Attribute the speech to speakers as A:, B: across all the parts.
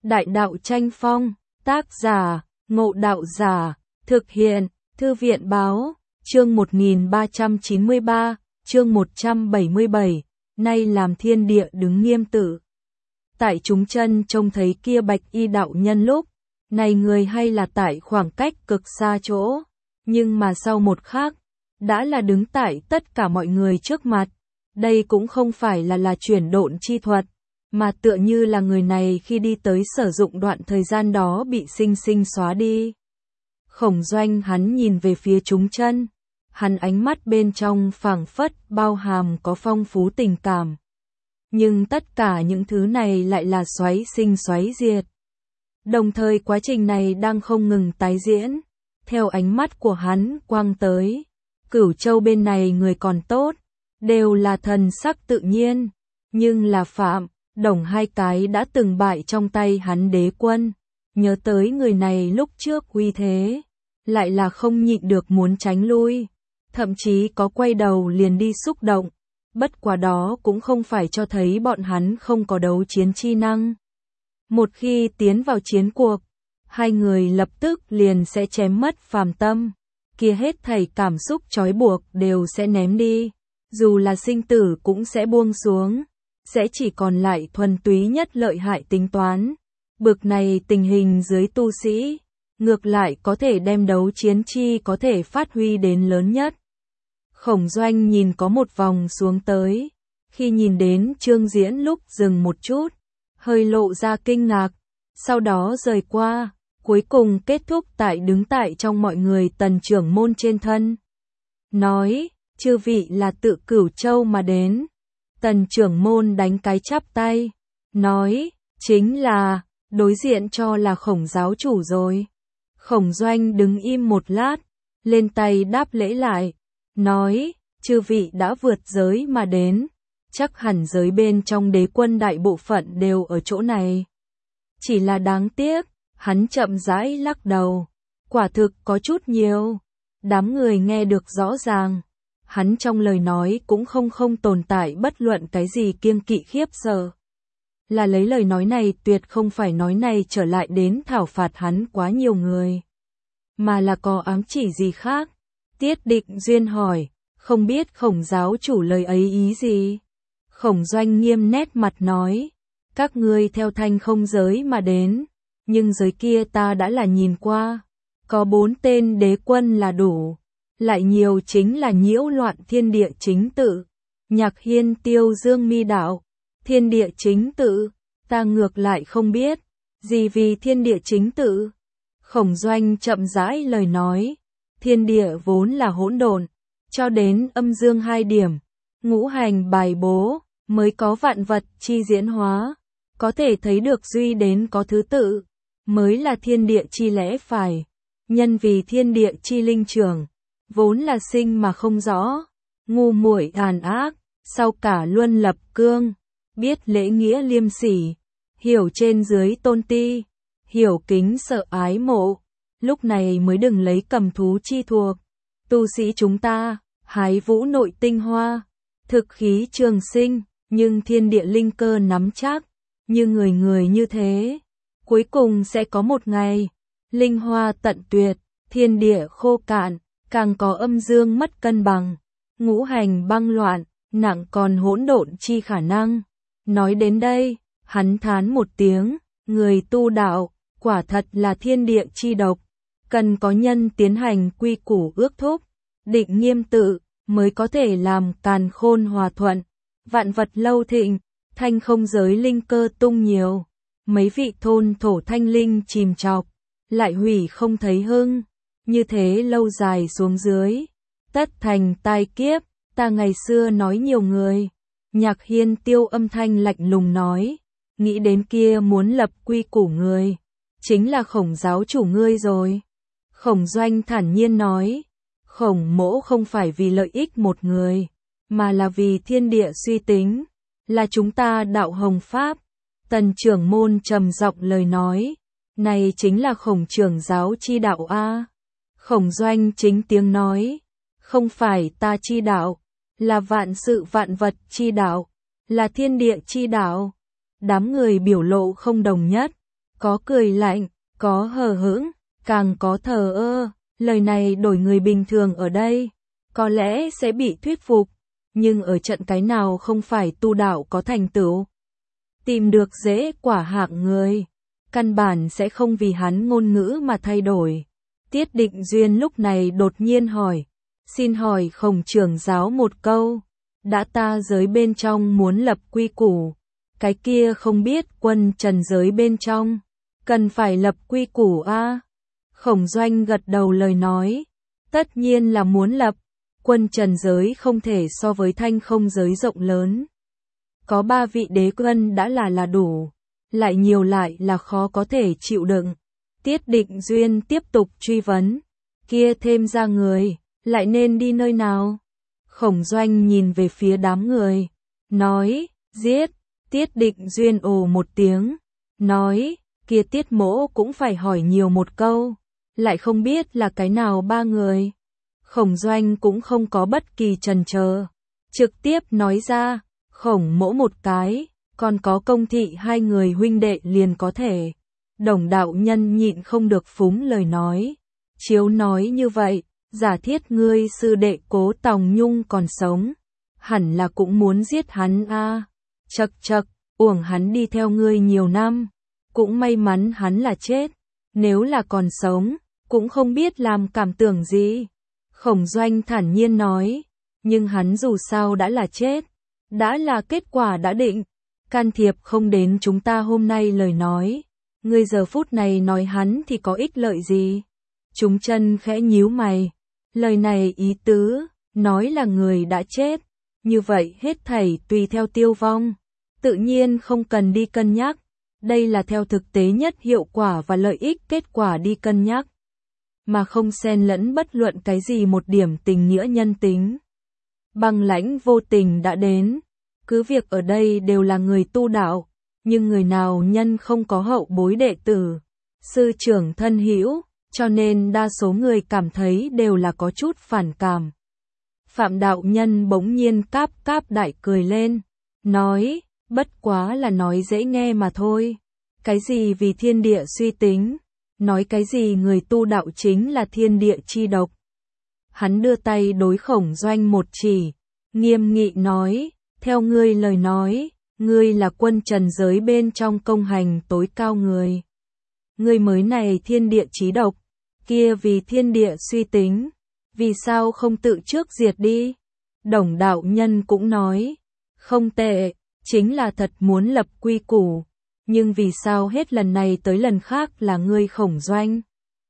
A: Đại đạo tranh phong, tác giả, Ngộ Đạo Giả, thực hiện, Thư viện báo, chương 1393, chương 177, nay làm thiên địa đứng nghiêm tự. Tại chúng chân trông thấy kia bạch y đạo nhân lúc, này người hay là tại khoảng cách cực xa chỗ, nhưng mà sau một khắc, đã là đứng tại tất cả mọi người trước mặt. Đây cũng không phải là chuyển độn chi thuật, mà tựa như là người này khi đi tới sử dụng đoạn thời gian đó bị sinh sinh xóa đi. Khổng Doanh hắn nhìn về phía chúng chân, hắn ánh mắt bên trong phảng phất bao hàm có phong phú tình cảm. Nhưng tất cả những thứ này lại là xoáy sinh xoáy diệt. Đồng thời quá trình này đang không ngừng tái diễn. Theo ánh mắt của hắn quang tới, Cửu Châu bên này người còn tốt, đều là thần sắc tự nhiên, nhưng là Phạm, Đồng hai cái đã từng bại trong tay hắn đế quân, nhớ tới người này lúc trước uy thế, lại là không nhịn được muốn tránh lui, thậm chí có quay đầu liền đi xúc động, bất quá đó cũng không phải cho thấy bọn hắn không có đấu chiến chi năng. Một khi tiến vào chiến cuộc, hai người lập tức liền sẽ chém mất phàm tâm, kia hết thảy cảm xúc trói buộc đều sẽ ném đi, dù là sinh tử cũng sẽ buông xuống, sẽ chỉ còn lại thuần túy nhất lợi hại tính toán. Bực này tình hình dưới tu sĩ, ngược lại có thể đem đấu chiến chi có thể phát huy đến lớn nhất. Khổng Doanh nhìn có một vòng xuống tới, khi nhìn đến Trương Diễn lúc dừng một chút, hơi lộ ra kinh ngạc, sau đó rời qua, cuối cùng kết thúc tại đứng tại trong mọi người Tần trưởng môn trên thân. Nói, chư vị là tự Cửu Châu mà đến. Tần trưởng môn đánh cái chắp tay, nói, chính là, đối diện cho là Khổng giáo chủ rồi. Khổng Doanh đứng im một lát, lên tay đáp lễ lại, nói, chư vị đã vượt giới mà đến, chắc hẳn giới bên trong đế quân đại bộ phận đều ở chỗ này. Chỉ là đáng tiếc, hắn chậm rãi lắc đầu, quả thực có chút nhiều. Đám người nghe được rõ ràng, hắn trong lời nói cũng không tồn tại bất luận cái gì kiêng kỵ khiếp sợ. Là lấy lời nói này tuyệt không phải nói này trở lại đến thảo phạt hắn quá nhiều người, mà là có ám chỉ gì khác. Tiết Định Duyên hỏi, không biết Khổng giáo chủ lời ấy ý gì? Khổng Doanh nghiêm nét mặt nói, các ngươi theo Thanh Không giới mà đến, nhưng giới kia ta đã là nhìn qua, có 4 tên đế quân là đủ, lại nhiều chính là nhiễu loạn thiên địa chính tự. Nhạc Hiên Tiêu Dương mi đạo, thiên địa chính tự, ta ngược lại không biết, gì vì thiên địa chính tự. Khổng Doanh chậm rãi lời nói, thiên địa vốn là hỗn độn, cho đến âm dương 2 điểm, ngũ hành bài bố, mới có vạn vật chi diễn hóa, có thể thấy được duy đến có thứ tự, mới là thiên địa chi lẽ phải, nhân vì thiên địa chi linh trưởng, vốn là sinh mà không rõ, ngu muội tàn ác, sau cả luân lập cương, biết lễ nghĩa liêm sỉ, hiểu trên dưới tôn ti, hiểu kính sợ ái mộ, lúc này mới đừng lấy cầm thú chi thuộc. Tu sĩ chúng ta, hái vũ nội tinh hoa, thực khí trường sinh, nhưng thiên địa linh cơ nắm chắc, như người như thế, cuối cùng sẽ có một ngày, linh hoa tận tuyệt, thiên địa khô cạn, càng có âm dương mất cân bằng, ngũ hành băng loạn, nặng còn hỗn độn chi khả năng. Nói đến đây, hắn thán một tiếng, người tu đạo, quả thật là thiên địa chi độc, cần có nhân tiến hành quy củ ước thúc, định nghiêm tự, mới có thể làm càn khôn hòa thuận, vạn vật lâu thịnh, Thanh Không giới linh cơ tung nhiều, mấy vị thôn thổ thanh linh chìm chọc, lại hủy không thấy hưng, như thế lâu dài xuống dưới, tất thành tai kiếp. Ta ngày xưa nói nhiều người. Nhạc Hiên Tiêu âm thanh lạnh lùng nói, nghĩ đến kia muốn lập quy củ người, chính là Khổng giáo chủ ngươi rồi. Khổng Doanh thản nhiên nói, Khổng mỗ không phải vì lợi ích một người, mà là vì thiên địa suy tính, là chúng ta đạo hồng pháp. Tần trưởng môn trầm giọng lời nói, này chính là Khổng trưởng giáo chi đạo a. Khổng Doanh chính tiếng nói, không phải ta chi đạo, là vạn sự vạn vật chi đạo, là thiên địa chi đạo. Đám người biểu lộ không đồng nhất, có cười lạnh, có hờ hững, càng có thờ ơ. Lời này đổi người bình thường ở đây, có lẽ sẽ bị thuyết phục, nhưng ở trận cái nào không phải tu đạo có thành tựu, tìm được dễ quả hạng người, căn bản sẽ không vì hắn ngôn ngữ mà thay đổi. Tiết Định Duyên lúc này đột nhiên hỏi, xin hỏi Khổng trưởng giáo một câu, đã ta giới bên trong muốn lập quy củ, cái kia không biết quân trần giới bên trong, cần phải lập quy củ a? Khổng Doanh gật đầu lời nói, tất nhiên là muốn lập, quân trần giới không thể so với thanh không giới rộng lớn. Có 3 vị đế quân đã là đủ, lại nhiều lại là khó có thể chịu đựng. Tiết Định Duyên tiếp tục truy vấn, kia thêm ra người, lại nên đi nơi nào? Khổng Doanh nhìn về phía đám người, nói, giết. Tiết Định Duyên ồ một tiếng, nói, kia Tiết Mỗ cũng phải hỏi nhiều một câu, lại không biết là cái nào 3 người. Khổng Doanh cũng không có bất kỳ chần chờ, trực tiếp nói ra, Khổng Mỗ một cái, còn có Công Thị 2 người huynh đệ liền có thể. Đồng đạo nhân nhịn không được phúng lời nói, chiếu nói như vậy, giả thiết ngươi sư đệ Cố Tòng Nhung còn sống, hẳn là cũng muốn giết hắn a. Chậc chậc, uổng hắn đi theo ngươi nhiều năm, cũng may mắn hắn là chết, nếu là còn sống, cũng không biết làm cảm tưởng gì. Khổng Doanh thản nhiên nói, nhưng hắn dù sao đã là chết, đã là kết quả đã định, can thiệp không đến chúng ta hôm nay lời nói, ngươi giờ phút này nói hắn thì có ích lợi gì? Chúng chân khẽ nhíu mày, lời này ý tứ, nói là người đã chết, như vậy hết thảy tùy theo tiêu vong, tự nhiên không cần đi cân nhắc, đây là theo thực tế nhất hiệu quả và lợi ích kết quả đi cân nhắc, mà không xen lẫn bất luận cái gì một điểm tình nghĩa nhân tính. Băng Lãnh vô tình đã đến, cứ việc ở đây đều là người tu đạo, nhưng người nào nhân không có hậu bối đệ tử, sư trưởng thân hữu, cho nên đa số người cảm thấy đều là có chút phản cảm. Phạm đạo nhân bỗng nhiên cáp cáp đại cười lên, nói, bất quá là nói dễ nghe mà thôi, cái gì vì thiên địa suy tính, nói cái gì người tu đạo chính là thiên địa chi độc. Hắn đưa tay đối Khổng Doanh một chỉ, nghiêm nghị nói, theo ngươi lời nói, ngươi là quân trần giới bên trong công hành tối cao người. Ngươi mới này thiên địa chí độc, kia vì thiên địa suy tính, vì sao không tự trước diệt đi? Đồng đạo nhân cũng nói, không tệ, chính là thật muốn lập quy củ, nhưng vì sao hết lần này tới lần khác là ngươi Khổng Doanh,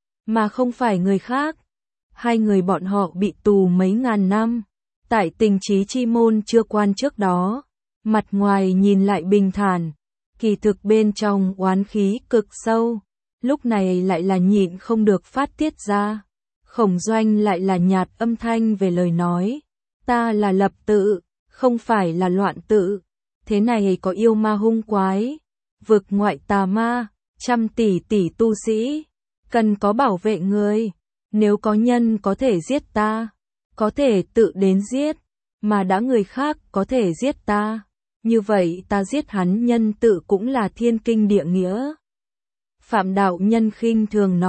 A: mà không phải người khác? 2 người bọn họ bị tù mấy ngàn năm, tại Tình Chí Chi môn chưa quan trước đó, mặt ngoài nhìn lại bình thản, kỳ thực bên trong oán khí cực sâu, lúc này lại là nhịn không được phát tiết ra. Khổng Doanh lại là nhạt âm thanh về lời nói, ta là lập tự, không phải là loạn tự, thế này có yêu ma hung quái, vực ngoại tà ma, trăm tỷ tỷ tu sĩ, cần có bảo vệ người, nếu có nhân có thể giết ta, có thể tự đến giết, mà đã người khác có thể giết ta, như vậy ta giết hắn nhân tự cũng là thiên kinh địa nghĩa. Phạm đạo nhân khinh thường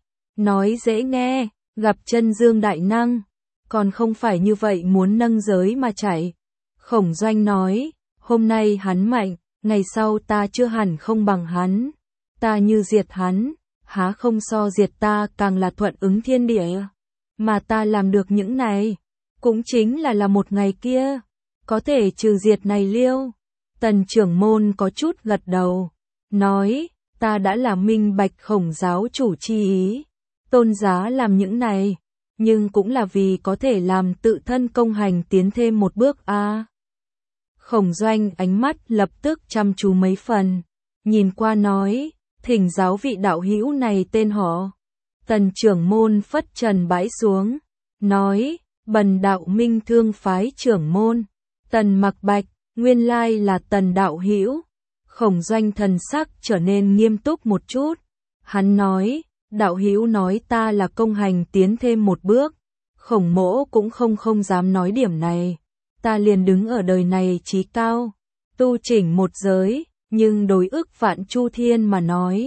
A: nói dễ nghe, gặp chân dương đại năng, còn không phải như vậy muốn nâng giới mà chạy. Khổng Doanh nói, hôm nay hắn mạnh, ngày sau ta chưa hẳn không bằng hắn, ta như diệt hắn, há không so diệt ta càng là thuận ứng thiên địa, mà ta làm được những này, cũng chính là một ngày kia, có thể trừ diệt này liêu. Tần trưởng môn có chút gật đầu, nói, ta đã là minh bạch Khổng giáo chủ chi ý, tôn giá làm những này, nhưng cũng là vì có thể làm tự thân công hành tiến thêm một bước a. Khổng Doanh ánh mắt lập tức chăm chú mấy phần, nhìn qua nói, thỉnh giáo vị đạo hữu này tên họ. Tần trưởng môn phất trần bãi xuống, nói, bần đạo Minh Thương phái trưởng môn, Tần Mặc Bạch, nguyên lai là Tần đạo hữu. Khổng Doanh thần sắc trở nên nghiêm túc một chút, hắn nói, đạo hữu nói ta là công hành tiến thêm một bước, Khổng mỗ cũng không dám nói điểm này, ta liền đứng ở đời này chí cao, tu chỉnh một giới, nhưng đối ức vạn chu thiên mà nói,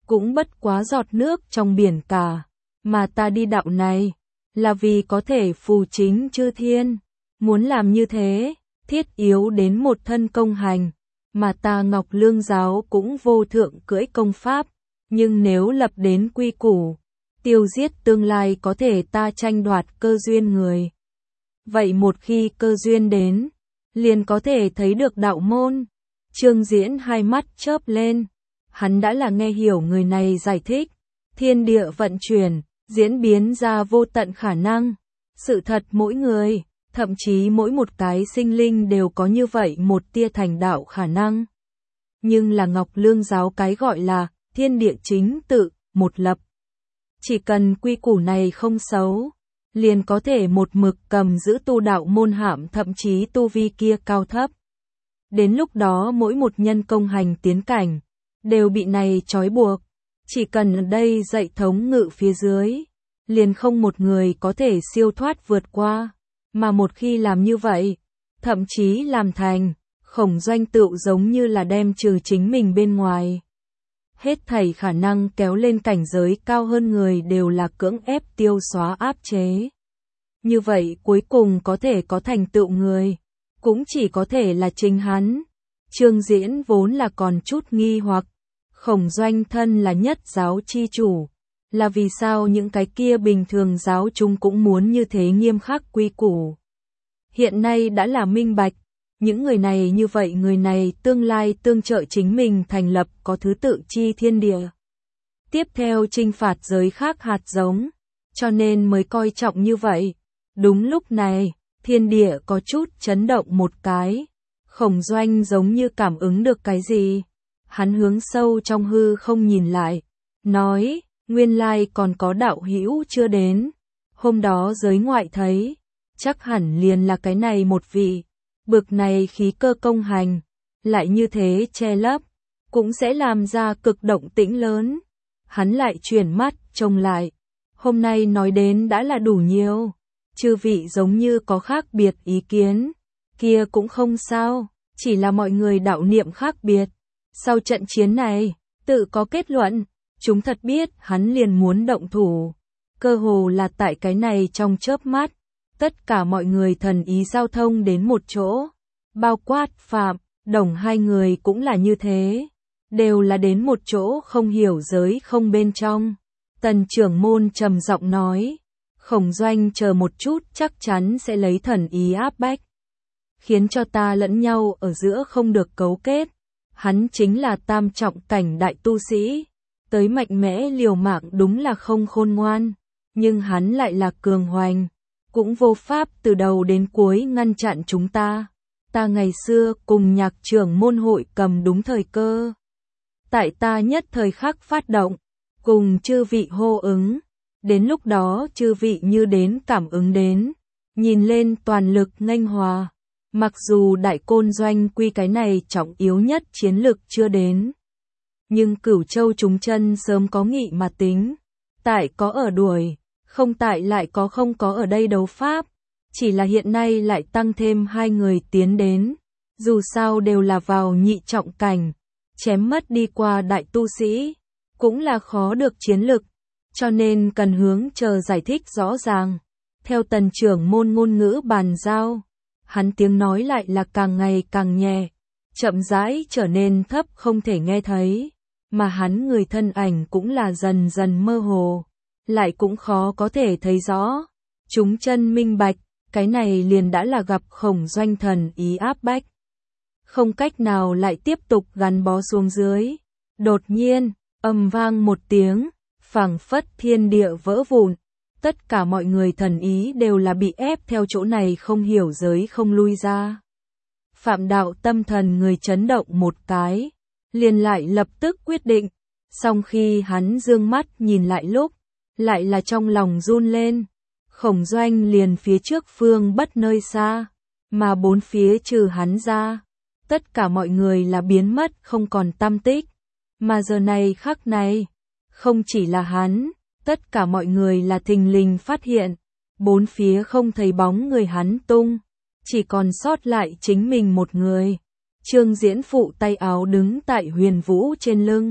A: cũng bất quá giọt nước trong biển cả, mà ta đi đạo này, là vì có thể phù chính chư thiên. Muốn làm như thế, thiết yếu đến một thân công hành, mà ta Ngọc Lương giáo cũng vô thượng cưỡi công pháp, nhưng nếu lập đến quy củ, tiêu giết tương lai có thể ta tranh đoạt cơ duyên người. Vậy một khi cơ duyên đến, liền có thể thấy được đạo môn. Trương Diễn hai mắt chớp lên, hắn đã là nghe hiểu người này giải thích, thiên địa vận chuyển, diễn biến ra vô tận khả năng. Sự thật mỗi người, thậm chí mỗi một cái sinh linh đều có như vậy một tia thành đạo khả năng. Nhưng là Ngọc Lương giáo cái gọi là thiên địa chính tự, một lập. Chỉ cần quy củ này không xấu, liền có thể một mực cầm giữ tu đạo môn hạm thậm chí tu vi kia cao thấp. Đến lúc đó mỗi một nhân công hành tiến cảnh, đều bị này trói buộc. Chỉ cần ở đây dạy thống ngự phía dưới, liền không một người có thể siêu thoát vượt qua. Mà một khi làm như vậy, thậm chí làm thành, Khổng Doanh tựu giống như là đem trừ chính mình bên ngoài. Hết thảy khả năng kéo lên cảnh giới cao hơn người đều là cưỡng ép tiêu xóa áp chế. Như vậy cuối cùng có thể có thành tựu người, cũng chỉ có thể là chính hắn. Trương Diễn vốn là còn chút nghi hoặc, Khổng Doanh thân là nhất giáo chi chủ, là vì sao những cái kia bình thường giáo chúng cũng muốn như thế nghiêm khắc quy củ. Hiện nay đã là minh bạch, những người này như vậy người này tương lai tương trợ chính mình thành lập có thứ tự chi thiên địa. Tiếp theo chinh phạt giới khác hạt giống, cho nên mới coi trọng như vậy. Đúng lúc này, thiên địa có chút chấn động một cái, Khổng Doanh giống như cảm ứng được cái gì. Hắn hướng sâu trong hư không nhìn lại, nói, nguyên lai còn có đạo hữu chưa đến. Hôm đó giới ngoại thấy, chắc hẳn liền là cái này một vị, bực này khí cơ công hành, lại như thế che lấp, cũng sẽ làm ra cực động tĩnh lớn. Hắn lại chuyển mắt trông lại, hôm nay nói đến đã là đủ nhiều, chư vị giống như có khác biệt ý kiến, kia cũng không sao, chỉ là mọi người đạo niệm khác biệt. Sau trận chiến này, tự có kết luận, chúng thật biết hắn liền muốn động thủ. Cơ hồ là tại cái này trong chớp mắt, tất cả mọi người thần ý giao thông đến một chỗ, bao quát Phạm, Đồng hai người cũng là như thế, đều là đến một chỗ không hiểu giới không bên trong. Tần trưởng môn trầm giọng nói, Khổng Doanh chờ một chút chắc chắn sẽ lấy thần ý áp bách, khiến cho ta lẫn nhau ở giữa không được cấu kết. Hắn chính là tam trọng cảnh đại tu sĩ, tới mạnh mẽ liều mạng đúng là không khôn ngoan, nhưng hắn lại là cường hoành, cũng vô pháp từ đầu đến cuối ngăn chặn chúng ta. Ta ngày xưa cùng Nhạc trưởng môn hội cầm đúng thời cơ, tại ta nhất thời khắc phát động, cùng chư vị hô ứng, đến lúc đó chư vị như đến cảm ứng đến, nhìn lên toàn lực nghênh hòa. Mặc dù Đại Côn Doanh quy cái này trọng yếu nhất chiến lực chưa đến, nhưng Cửu Châu chúng chân sớm có nghị mà tính, tại có ở đuổi, không tại lại có không có ở đây đấu pháp, chỉ là hiện nay lại tăng thêm hai người tiến đến, dù sao đều là vào nhị trọng cảnh, chém mất đi qua đại tu sĩ, cũng là khó được chiến lực, cho nên cần hướng chờ giải thích rõ ràng. Theo Tần trưởng môn ngôn ngữ bàn giao, hắn tiếng nói lại là càng ngày càng nhẹ, chậm rãi trở nên thấp không thể nghe thấy, mà hắn người thân ảnh cũng là dần dần mơ hồ, lại cũng khó có thể thấy rõ. Chúng chân minh bạch, cái này liền đã là gặp Khổng Doanh thần ý áp bách, không cách nào lại tiếp tục gắn bó xuống dưới. Đột nhiên, ầm vang một tiếng, phảng phất thiên địa vỡ vụn. Tất cả mọi người thần ý đều là bị ép theo chỗ này không hiểu giới không lui ra. Phạm đạo tâm thần người chấn động một cái, liền lại lập tức quyết định, song khi hắn dương mắt nhìn lại lúc, lại là trong lòng run lên. Khổng Doanh liền phía trước phương bất nơi xa, mà bốn phía trừ hắn ra, tất cả mọi người là biến mất không còn tăm tích, mà giờ này khắc này, không chỉ là hắn, tất cả mọi người là thình lình phát hiện, bốn phía không thấy bóng người hắn tung, chỉ còn sót lại chính mình một người. Trương Diễn phụ tay áo đứng tại Huyền Vũ trên lưng,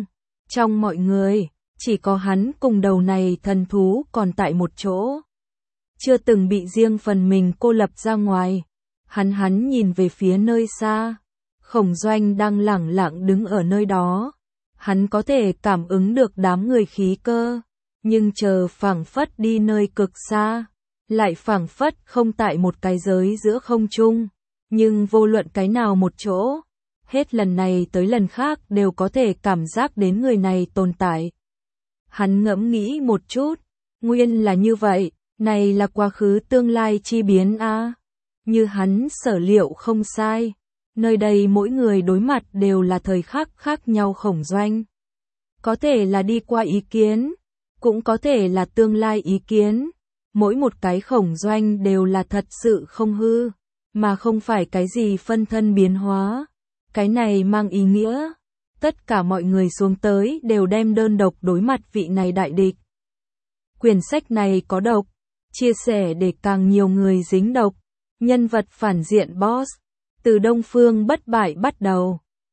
A: Trong mọi người, chỉ có hắn cùng đầu này thần thú còn tại một chỗ. Chưa từng bị riêng phần mình cô lập ra ngoài. Hắn nhìn về phía nơi xa. Khổng Doanh đang lẳng lặng đứng ở nơi đó. Hắn có thể cảm ứng được đám người khí cơ. Nhưng chờ phảng phất đi nơi cực xa. Lại phảng phất không tại một cái giới giữa không trung. Nhưng vô luận cái nào một chỗ. Hết lần này tới lần khác đều có thể cảm giác đến người này tồn tại. Hắn ngẫm nghĩ một chút. Nguyên là như vậy. Này là quá khứ tương lai chi biến a. Như hắn sở liệu không sai. Nơi đây mỗi người đối mặt đều là thời khắc khác nhau. Khổng Doanh có thể là đi qua ý kiến, cũng có thể là tương lai ý kiến. Mỗi một cái Khổng Doanh đều là thật sự không hư, mà không phải cái gì phân thân biến hóa. Cái này mang ý nghĩa, tất cả mọi người xuống tới đều đem đơn độc đối mặt vị này đại địch. Quyển sách này có độc, chia sẻ để càng nhiều người dính độc. Nhân vật phản diện boss, từ Đông Phương bất bại bắt đầu.